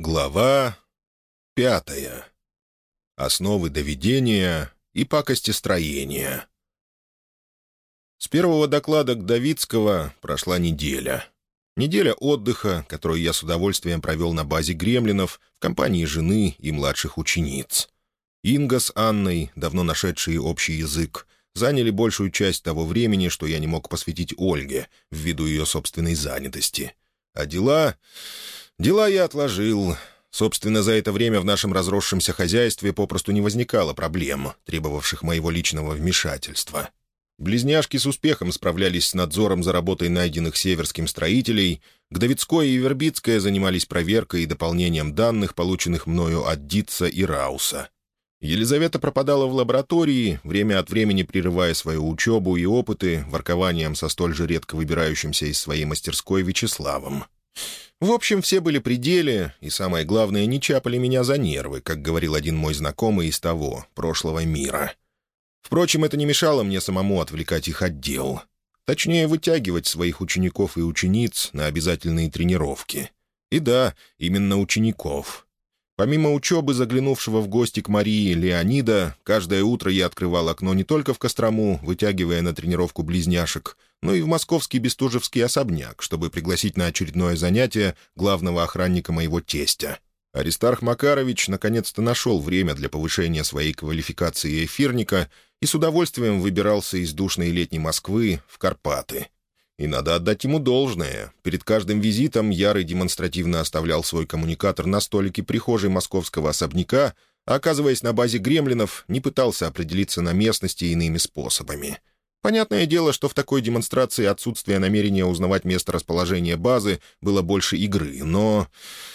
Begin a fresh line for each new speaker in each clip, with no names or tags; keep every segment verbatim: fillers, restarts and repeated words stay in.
Глава пятая. Основы доведения и пакостестроения. С первого доклада Гдовицкого прошла неделя. Неделя отдыха, которую я с удовольствием провел на базе гремлинов в компании жены и младших учениц. Инга с Анной, давно нашедшие общий язык, заняли большую часть того времени, что я не мог посвятить Ольге, ввиду ее собственной занятости. А дела... Дела я отложил. Собственно, за это время в нашем разросшемся хозяйстве попросту не возникало проблем, требовавших моего личного вмешательства. Близняшки с успехом справлялись с надзором за работой найденных северским строителей, Гдовицкое и Вербицкое занимались проверкой и дополнением данных, полученных мною от Дитца и Рауса. Елизавета пропадала в лаборатории, время от времени прерывая свою учебу и опыты воркованием со столь же редко выбирающимся из своей мастерской Вячеславом. В общем, все были при деле, и, самое главное, не чапали меня за нервы, как говорил один мой знакомый из того, прошлого мира. Впрочем, это не мешало мне самому отвлекать их от дел. Точнее, вытягивать своих учеников и учениц на обязательные тренировки. И да, именно учеников. Помимо учебы, заглянувшего в гости к Марии Леонида, каждое утро я открывал окно не только в Кострому, вытягивая на тренировку близняшек, но и в московский бестужевский особняк, чтобы пригласить на очередное занятие главного охранника моего тестя. Аристарх Макарович наконец-то нашел время для повышения своей квалификации эфирника и с удовольствием выбирался из душной летней Москвы в Карпаты. И надо отдать ему должное. Перед каждым визитом Ярый демонстративно оставлял свой коммуникатор на столике прихожей московского особняка, а, оказываясь на базе гремлинов, не пытался определиться на местности иными способами. Понятное дело, что в такой демонстрации отсутствие намерения узнавать место расположения базы было больше игры, но...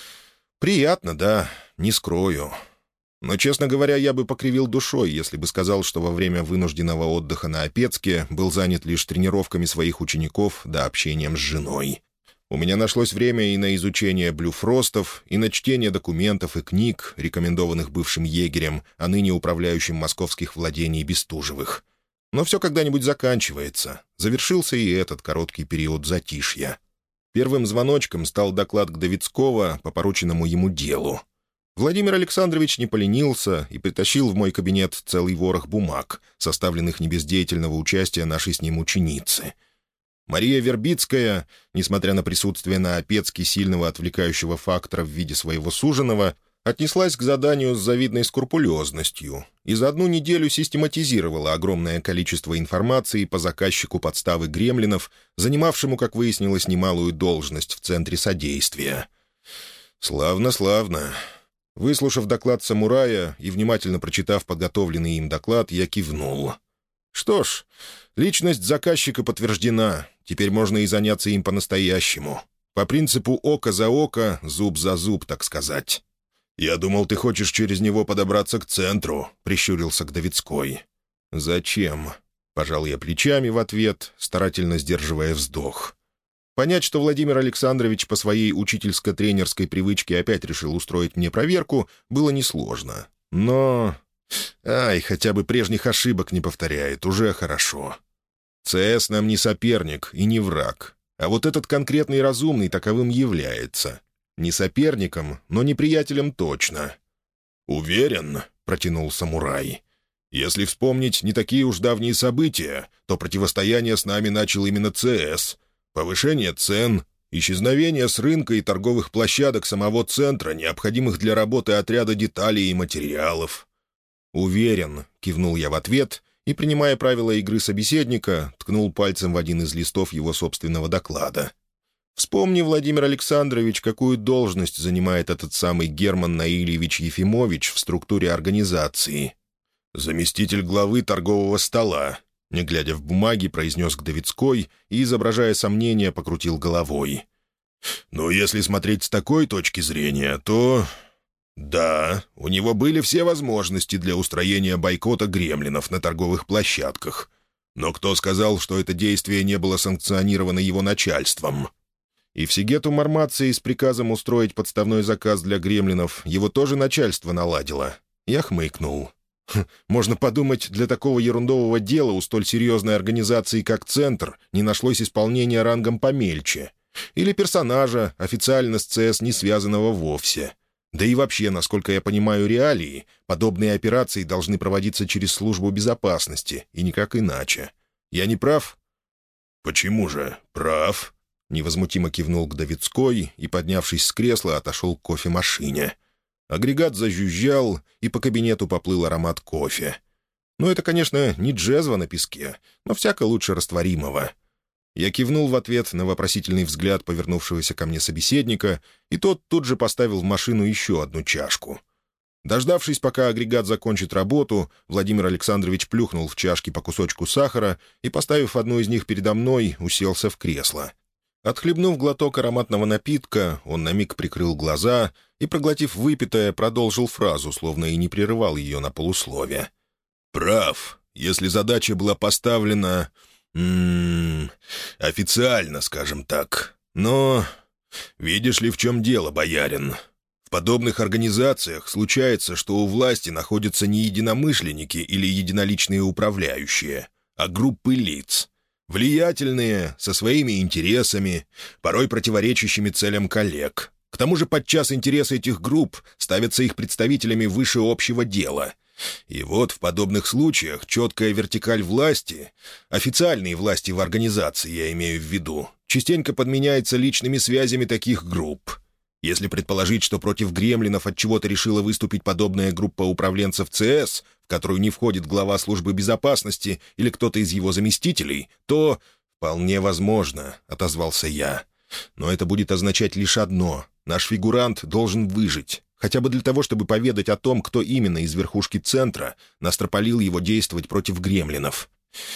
Приятно, да, не скрою. Но, честно говоря, я бы покривил душой, если бы сказал, что во время вынужденного отдыха на Опецке был занят лишь тренировками своих учеников да общением с женой. У меня нашлось время и на изучение блюфростов, и на чтение документов и книг, рекомендованных бывшим егерем, а ныне управляющим московских владений Бестужевых. Но все когда-нибудь заканчивается. Завершился и этот короткий период затишья. Первым звоночком стал доклад Гдовицкого по порученному ему делу. Владимир Александрович не поленился и притащил в мой кабинет целый ворох бумаг, составленных не без деятельного участия нашей с ним ученицы. Мария Вербицкая, несмотря на присутствие на Опецке сильного отвлекающего фактора в виде своего суженого, отнеслась к заданию с завидной скрупулезностью и за одну неделю систематизировала огромное количество информации по заказчику подставы гремлинов, занимавшему, как выяснилось, немалую должность в Центре содействия. Славно, славно. Выслушав доклад самурая и внимательно прочитав подготовленный им доклад, я кивнул. Что ж, личность заказчика подтверждена, теперь можно и заняться им по-настоящему. По принципу око за око, зуб за зуб, так сказать. «Я думал, ты хочешь через него подобраться к центру», — прищурился Гдовицкой. «Зачем?» — пожал я плечами в ответ, старательно сдерживая вздох. Понять, что Владимир Александрович по своей учительско-тренерской привычке опять решил устроить мне проверку, было несложно. Но... Ай, хотя бы прежних ошибок не повторяет, уже хорошо. ЦС нам не соперник и не враг, а вот этот конкретный разумный таковым является. Не соперником, но неприятелем точно. «Уверен», — протянул самурай. «Если вспомнить не такие уж давние события, то противостояние с нами начал именно ЦС. Повышение цен, исчезновение с рынка и торговых площадок самого центра, необходимых для работы отряда деталей и материалов». «Уверен», — кивнул я в ответ и, принимая правила игры собеседника, ткнул пальцем в один из листов его собственного доклада. «Вспомни, Владимир Александрович, какую должность занимает этот самый Герман Наильевич Ефимович в структуре организации. Заместитель главы торгового стола», — не глядя в бумаги, произнес Гдовицкой и, изображая сомнение, покрутил головой. «Но если смотреть с такой точки зрения, то... Да, у него были все возможности для устроения бойкота гремлинов на торговых площадках. Но кто сказал, что это действие не было санкционировано его начальством?» И Всегету Мармации с приказом устроить подставной заказ для гремлинов его тоже начальство наладило. Я хмыкнул. Хм, можно подумать, для такого ерундового дела у столь серьезной организации, как «Центр», не нашлось исполнения рангом помельче. Или персонажа, официально с ЦС не связанного вовсе. Да и вообще, насколько я понимаю реалии, подобные операции должны проводиться через службу безопасности, и никак иначе. Я не прав?» «Почему же прав?» — невозмутимо кивнул Гдовицкой и, поднявшись с кресла, отошел к кофемашине. Агрегат зажужжал, и по кабинету поплыл аромат кофе. Ну, это, конечно, не джезва на песке, но всяко лучше растворимого. Я кивнул в ответ на вопросительный взгляд повернувшегося ко мне собеседника, и тот тут же поставил в машину еще одну чашку. Дождавшись, пока агрегат закончит работу, Владимир Александрович плюхнул в чашки по кусочку сахара и, поставив одну из них передо мной, уселся в кресло. Отхлебнув глоток ароматного напитка, он на миг прикрыл глаза и, проглотив выпитое, продолжил фразу, словно и не прерывал ее на полуслове. «Прав, если задача была поставлена... М-м, официально, скажем так. Но видишь ли, в чем дело, боярин? В подобных организациях случается, что у власти находятся не единомышленники или единоличные управляющие, а группы лиц. Влиятельные, со своими интересами, порой противоречащими целям коллег. К тому же подчас интересы этих групп ставятся их представителями выше общего дела. И вот в подобных случаях четкая вертикаль власти, официальные власти в организации, я имею в виду, частенько подменяется личными связями таких групп. Если предположить, что против гремлинов от чего-то решила выступить подобная группа управленцев ЦС, в которую не входит глава службы безопасности или кто-то из его заместителей, то... «Вполне возможно», — отозвался я. «Но это будет означать лишь одно — наш фигурант должен выжить, хотя бы для того, чтобы поведать о том, кто именно из верхушки центра настропалил его действовать против гремлинов».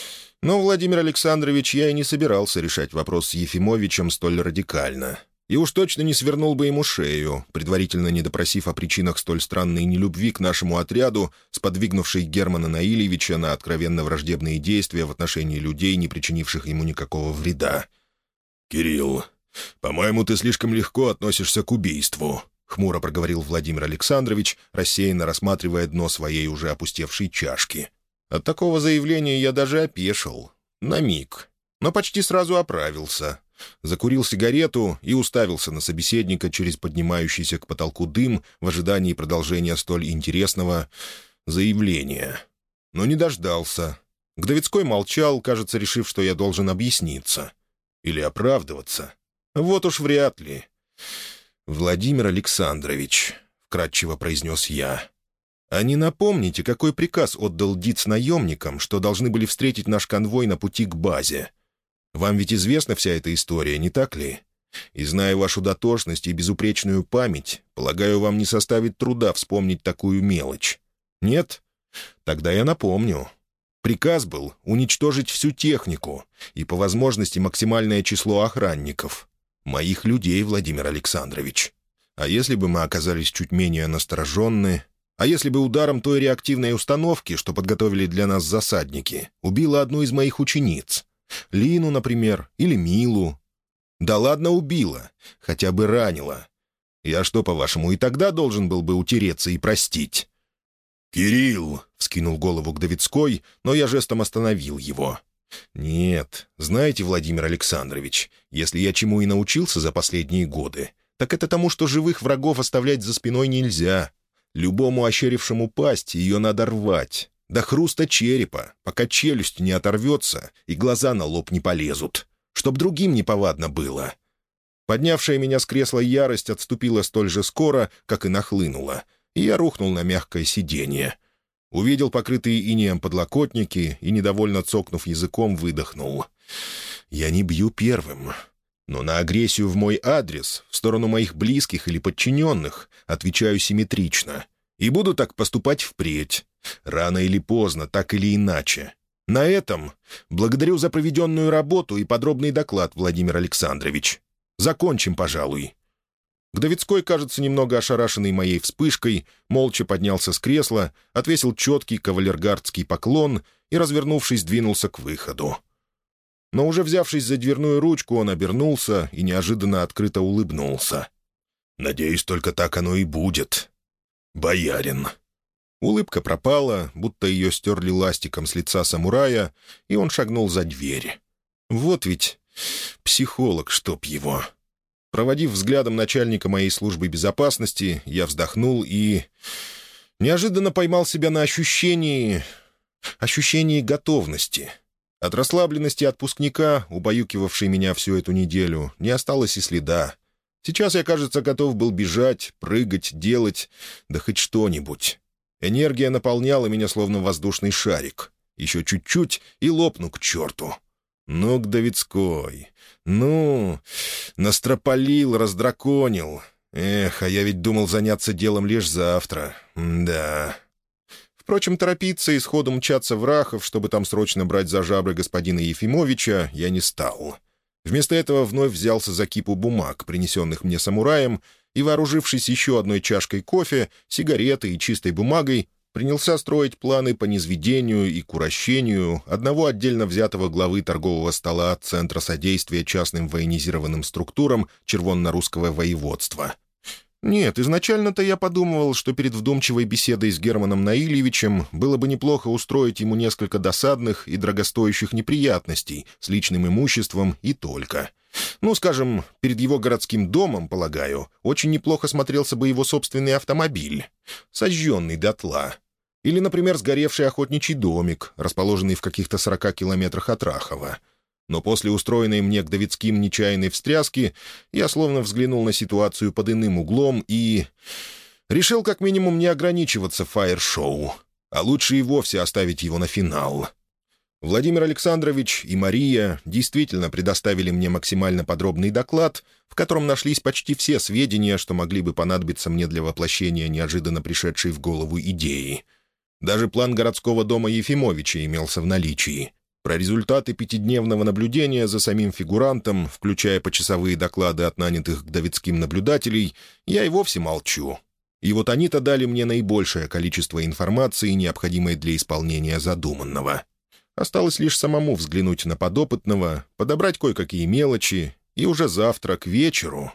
Но, Владимир Александрович, я и не собирался решать вопрос с Ефимовичем столь радикально. И уж точно не свернул бы ему шею, предварительно не допросив о причинах столь странной нелюбви к нашему отряду, сподвигнувшей Германа Наильевича на откровенно враждебные действия в отношении людей, не причинивших ему никакого вреда. «Кирилл, по-моему, ты слишком легко относишься к убийству», — хмуро проговорил Владимир Александрович, рассеянно рассматривая дно своей уже опустевшей чашки. От такого заявления я даже опешил. На миг. Но почти сразу оправился. Закурил сигарету и уставился на собеседника через поднимающийся к потолку дым в ожидании продолжения столь интересного заявления. Но не дождался. Гдовицкой молчал, кажется, решив, что я должен объясниться. Или оправдываться. Вот уж вряд ли. «Владимир Александрович», — вкратчиво произнес я, — «а не напомните, какой приказ отдал Диц наемникам, что должны были встретить наш конвой на пути к базе? Вам ведь известна вся эта история, не так ли? И зная вашу дотошность и безупречную память, полагаю, вам не составит труда вспомнить такую мелочь. Нет? Тогда я напомню. Приказ был уничтожить всю технику и, по возможности, максимальное число охранников. Моих людей, Владимир Александрович. А если бы мы оказались чуть менее настороженны? А если бы ударом той реактивной установки, что подготовили для нас засадники, убила одну из моих учениц? Лину, например, или Милу? Да ладно, убила, хотя бы ранила. Я что, по-вашему, и тогда должен был бы утереться и простить?» «Кирилл!» — вскинул голову Гдовицкой, но я жестом остановил его. «Нет, знаете, Владимир Александрович, если я чему и научился за последние годы, так это тому, что живых врагов оставлять за спиной нельзя. Любому ощерившему пасть ее надо рвать. До хруста черепа, пока челюсть не оторвется и глаза на лоб не полезут. Чтоб другим неповадно было». Поднявшая меня с кресла ярость отступила столь же скоро, как и нахлынула, и я рухнул на мягкое сиденье. Увидел покрытые инеем подлокотники и, недовольно цокнув языком, выдохнул. «Я не бью первым. Но на агрессию в мой адрес, в сторону моих близких или подчиненных, отвечаю симметрично. И буду так поступать впредь. Рано или поздно, так или иначе. На этом благодарю за проведенную работу и подробный доклад, Владимир Александрович. Закончим, пожалуй». Гдовицкой, кажется, немного ошарашенный моей вспышкой, молча поднялся с кресла, отвесил четкий кавалергардский поклон и, развернувшись, двинулся к выходу. Но уже взявшись за дверную ручку, он обернулся и неожиданно открыто улыбнулся. «Надеюсь, только так оно и будет. Боярин». Улыбка пропала, будто ее стерли ластиком с лица самурая, и он шагнул за дверь. Вот ведь психолог, чтоб его. Проводив взглядом начальника моей службы безопасности, я вздохнул и неожиданно поймал себя на ощущении... ощущении готовности. От расслабленности отпускника, убаюкивавшей меня всю эту неделю, не осталось и следа. Сейчас я, кажется, готов был бежать, прыгать, делать, да хоть что-нибудь. Энергия наполняла меня, словно воздушный шарик. Еще чуть-чуть — и лопну к черту. Ну, к Давидской. Ну, настропалил, раздраконил. Эх, а я ведь думал заняться делом лишь завтра. Да. Впрочем, торопиться и сходу мчаться в Рахов, чтобы там срочно брать за жабры господина Ефимовича, я не стал. Вместо этого вновь взялся за кипу бумаг, принесенных мне самураем, и, вооружившись еще одной чашкой кофе, сигаретой и чистой бумагой, принялся строить планы по низведению и курощению одного отдельно взятого главы торгового стола Центра содействия частным военизированным структурам Червонно-Русского воеводства. Нет, изначально-то я подумывал, что перед вдумчивой беседой с Германом Наильевичем было бы неплохо устроить ему несколько досадных и дорогостоящих неприятностей с личным имуществом и только. Ну, скажем, перед его городским домом, полагаю, очень неплохо смотрелся бы его собственный автомобиль, сожженный дотла. Или, например, сгоревший охотничий домик, расположенный в каких-то сорока километрах от Рахова. Но после устроенной мне к Давидским нечаянной встряски я словно взглянул на ситуацию под иным углом и... решил как минимум не ограничиваться фаер-шоу, а лучше и вовсе оставить его на финал. Владимир Александрович и Мария действительно предоставили мне максимально подробный доклад, в котором нашлись почти все сведения, что могли бы понадобиться мне для воплощения неожиданно пришедшей в голову идеи. Даже план городского дома Ефимовича имелся в наличии. Про результаты пятидневного наблюдения за самим фигурантом, включая почасовые доклады от нанятых к Давидским наблюдателей, я и вовсе молчу. И вот они-то дали мне наибольшее количество информации, необходимой для исполнения задуманного. Осталось лишь самому взглянуть на подопытного, подобрать кое-какие мелочи, и уже завтра к вечеру...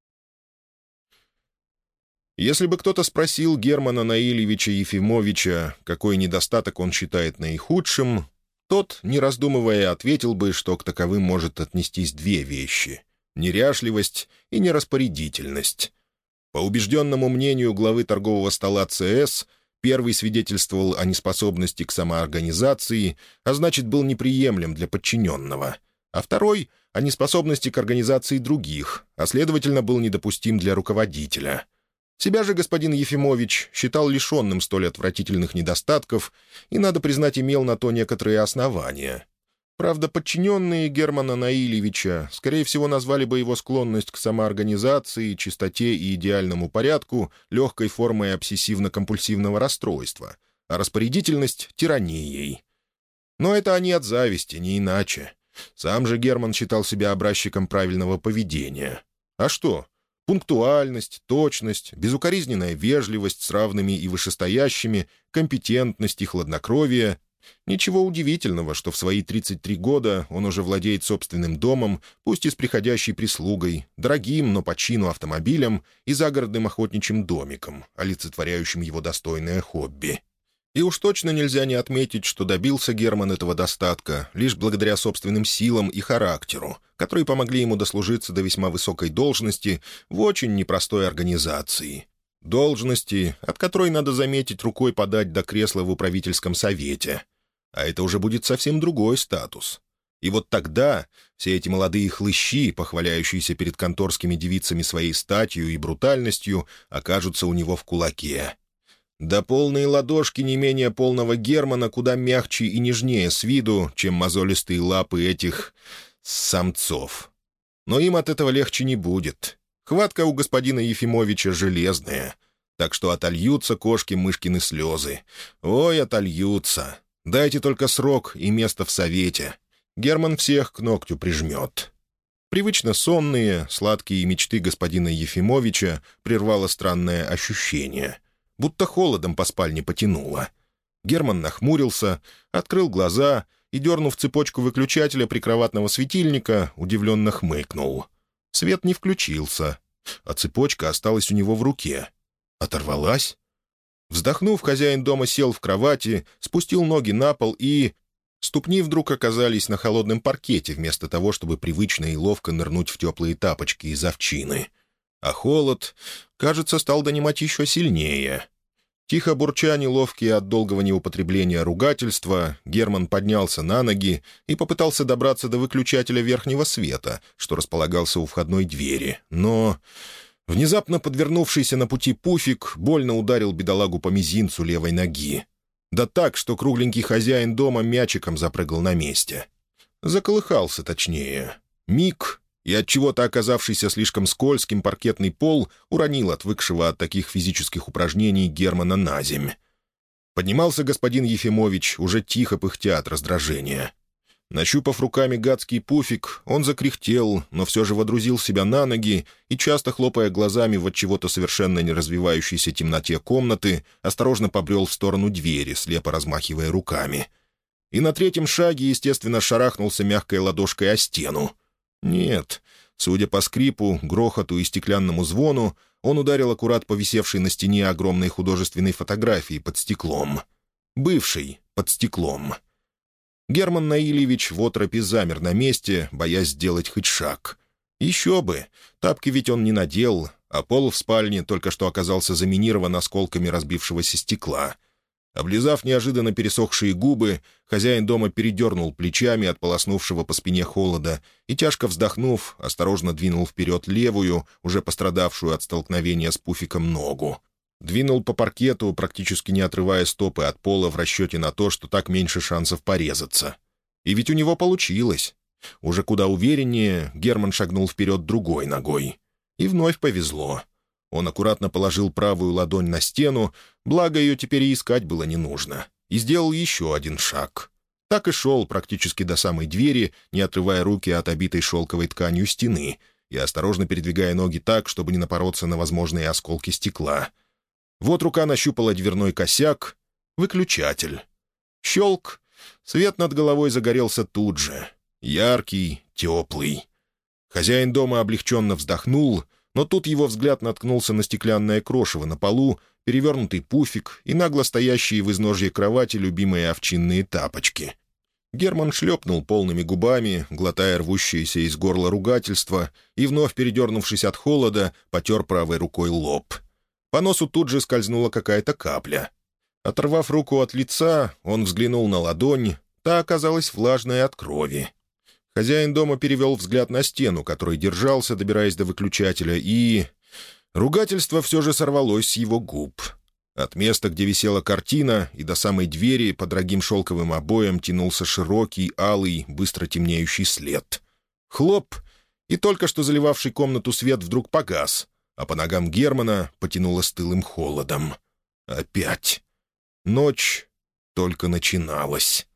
Если бы кто-то спросил Германа Наильевича Ефимовича, какой недостаток он считает наихудшим, тот, не раздумывая, ответил бы, что к таковым может отнестись две вещи — неряшливость и нераспорядительность. По убежденному мнению главы торгового стола ЦС, первый свидетельствовал о неспособности к самоорганизации, а значит, был неприемлем для подчиненного, а второй — о неспособности к организации других, а, следовательно, был недопустим для руководителя. Себя же господин Ефимович считал лишенным столь отвратительных недостатков и, надо признать, имел на то некоторые основания. Правда, подчиненные Германа Наильевича, скорее всего, назвали бы его склонность к самоорганизации, чистоте и идеальному порядку легкой формой обсессивно-компульсивного расстройства, а распорядительность — тиранией. Но это они от зависти, не иначе. Сам же Герман считал себя образчиком правильного поведения. А что? Пунктуальность, точность, безукоризненная вежливость с равными и вышестоящими, компетентность и хладнокровие. Ничего удивительного, что в свои тридцать три года он уже владеет собственным домом, пусть и с приходящей прислугой, дорогим, но по чину автомобилем и загородным охотничьим домиком, олицетворяющим его достойное хобби. И уж точно нельзя не отметить, что добился Герман этого достатка лишь благодаря собственным силам и характеру, которые помогли ему дослужиться до весьма высокой должности в очень непростой организации. Должности, от которой, надо заметить, рукой подать до кресла в управительском совете. А это уже будет совсем другой статус. И вот тогда все эти молодые хлыщи, похваляющиеся перед конторскими девицами своей статью и брутальностью, окажутся у него в кулаке. Да полные ладошки не менее полного Германа куда мягче и нежнее с виду, чем мозолистые лапы этих самцов. Но им от этого легче не будет. Хватка у господина Ефимовича железная. Так что отольются кошки-мышкины слезы. Ой, отольются. Дайте только срок и место в совете. Герман всех к ногтю прижмет. Привычно сонные, сладкие мечты господина Ефимовича прервало странное ощущение. Будто холодом по спальне потянуло. Герман нахмурился, открыл глаза и, дернув цепочку выключателя прикроватного светильника, удивленно хмыкнул. Свет не включился, а цепочка осталась у него в руке. Оторвалась? Вздохнув, хозяин дома сел в кровати, спустил ноги на пол и... Ступни вдруг оказались на холодном паркете, вместо того, чтобы привычно и ловко нырнуть в теплые тапочки из овчины. А холод, кажется, стал донимать еще сильнее. Тихо бурча неловкие от долгого неупотребления ругательства, Герман поднялся на ноги и попытался добраться до выключателя верхнего света, что располагался у входной двери. Но внезапно подвернувшийся на пути пуфик больно ударил бедолагу по мизинцу левой ноги. Да так, что кругленький хозяин дома мячиком запрыгал на месте. Заколыхался, точнее. Миг, и от чего-то оказавшийся слишком скользким паркетный пол уронил отвыкшего от таких физических упражнений Германа на земь. Поднимался господин Ефимович, уже тихо пыхтя от раздражения. Нащупав руками гадский пуфик, он закряхтел, но все же водрузил себя на ноги и, часто хлопая глазами в отчего-то совершенно не развивающейся темноте комнаты, осторожно побрел в сторону двери, слепо размахивая руками. И на третьем шаге, естественно, шарахнулся мягкой ладошкой о стену. Нет, судя по скрипу, грохоту и стеклянному звону, он ударил аккурат по висевшей на стене огромной художественной фотографии под стеклом. Бывшей под стеклом. Герман Наильевич в оторопи замер на месте, боясь сделать хоть шаг. Еще бы! Тапки ведь он не надел, а пол в спальне только что оказался заминирован осколками разбившегося стекла. Облизав неожиданно пересохшие губы, хозяин дома передернул плечами от полоснувшего по спине холода и, тяжко вздохнув, осторожно двинул вперед левую, уже пострадавшую от столкновения с пуфиком, ногу. Двинул по паркету, практически не отрывая стопы от пола в расчете на то, что так меньше шансов порезаться. И ведь у него получилось. Уже куда увереннее Герман шагнул вперед другой ногой. И вновь повезло. Он аккуратно положил правую ладонь на стену, благо ее теперь и искать было не нужно, и сделал еще один шаг. Так и шел практически до самой двери, не отрывая руки от обитой шелковой тканью стены и осторожно передвигая ноги так, чтобы не напороться на возможные осколки стекла. Вот рука нащупала дверной косяк, выключатель. Щелк, свет над головой загорелся тут же. Яркий, теплый. Хозяин дома облегченно вздохнул, но тут его взгляд наткнулся на стеклянное крошево на полу, перевернутый пуфик и нагло стоящие в изножье кровати любимые овчинные тапочки. Герман шлепнул полными губами, глотая рвущееся из горла ругательство, и, вновь передернувшись от холода, потер правой рукой лоб. По носу тут же скользнула какая-то капля. Оторвав руку от лица, он взглянул на ладонь, та оказалась влажной от крови. Хозяин дома перевел взгляд на стену, которой держался, добираясь до выключателя, и... ругательство все же сорвалось с его губ. От места, где висела картина, и до самой двери по дорогим шелковым обоям тянулся широкий, алый, быстро темнеющий след. Хлоп! И только что заливавший комнату свет вдруг погас, а по ногам Германа потянуло стылым холодом. Опять. Ночь только начиналась.